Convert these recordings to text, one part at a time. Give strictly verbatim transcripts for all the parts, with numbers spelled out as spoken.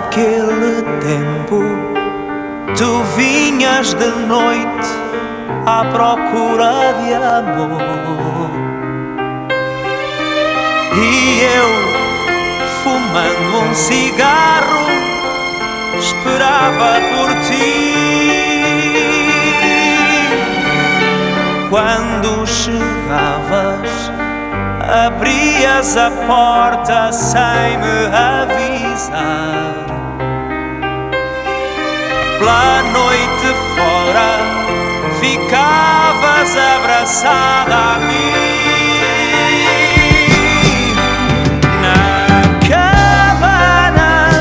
Naquele tempo tu vinhas de noite à procura de amor, e eu, fumando um cigarro, esperava por ti. Quando chegavas, abrias a porta sem me avisar. Pela noite fora ficavas abraçada a mim. Na cabana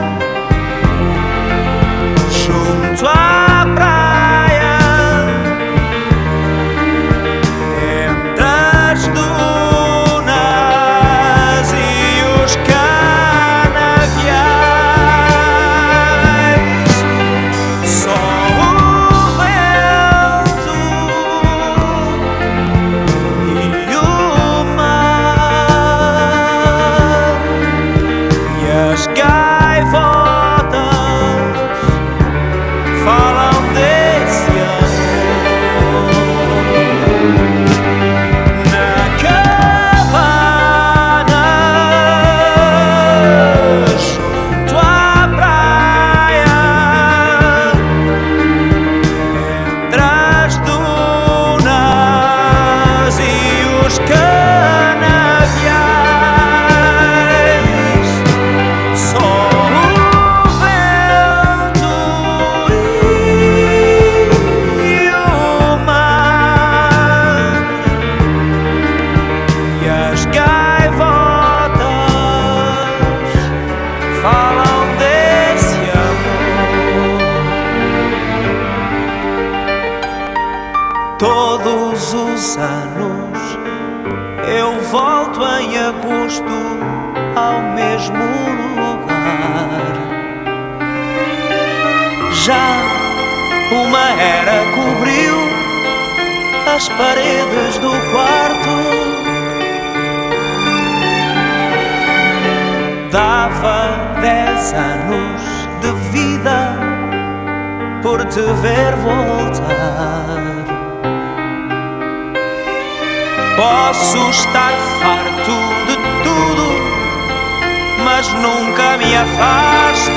junto à praia, entre as dunas e os canaviais, só o vento e o mar e as gaivotas falam desse amor. Na cabana junto à praia, entre as dunas e os canaviais, só o vento e o mar e as gaivotas falam desse amor. Todos os anos eu volto em agosto ao mesmo lugar. Já uma era cobriu as paredes do quarto. Dava dez anos de vida por te ver voltar. Posso estar farto de tudo, mas nunca me afasto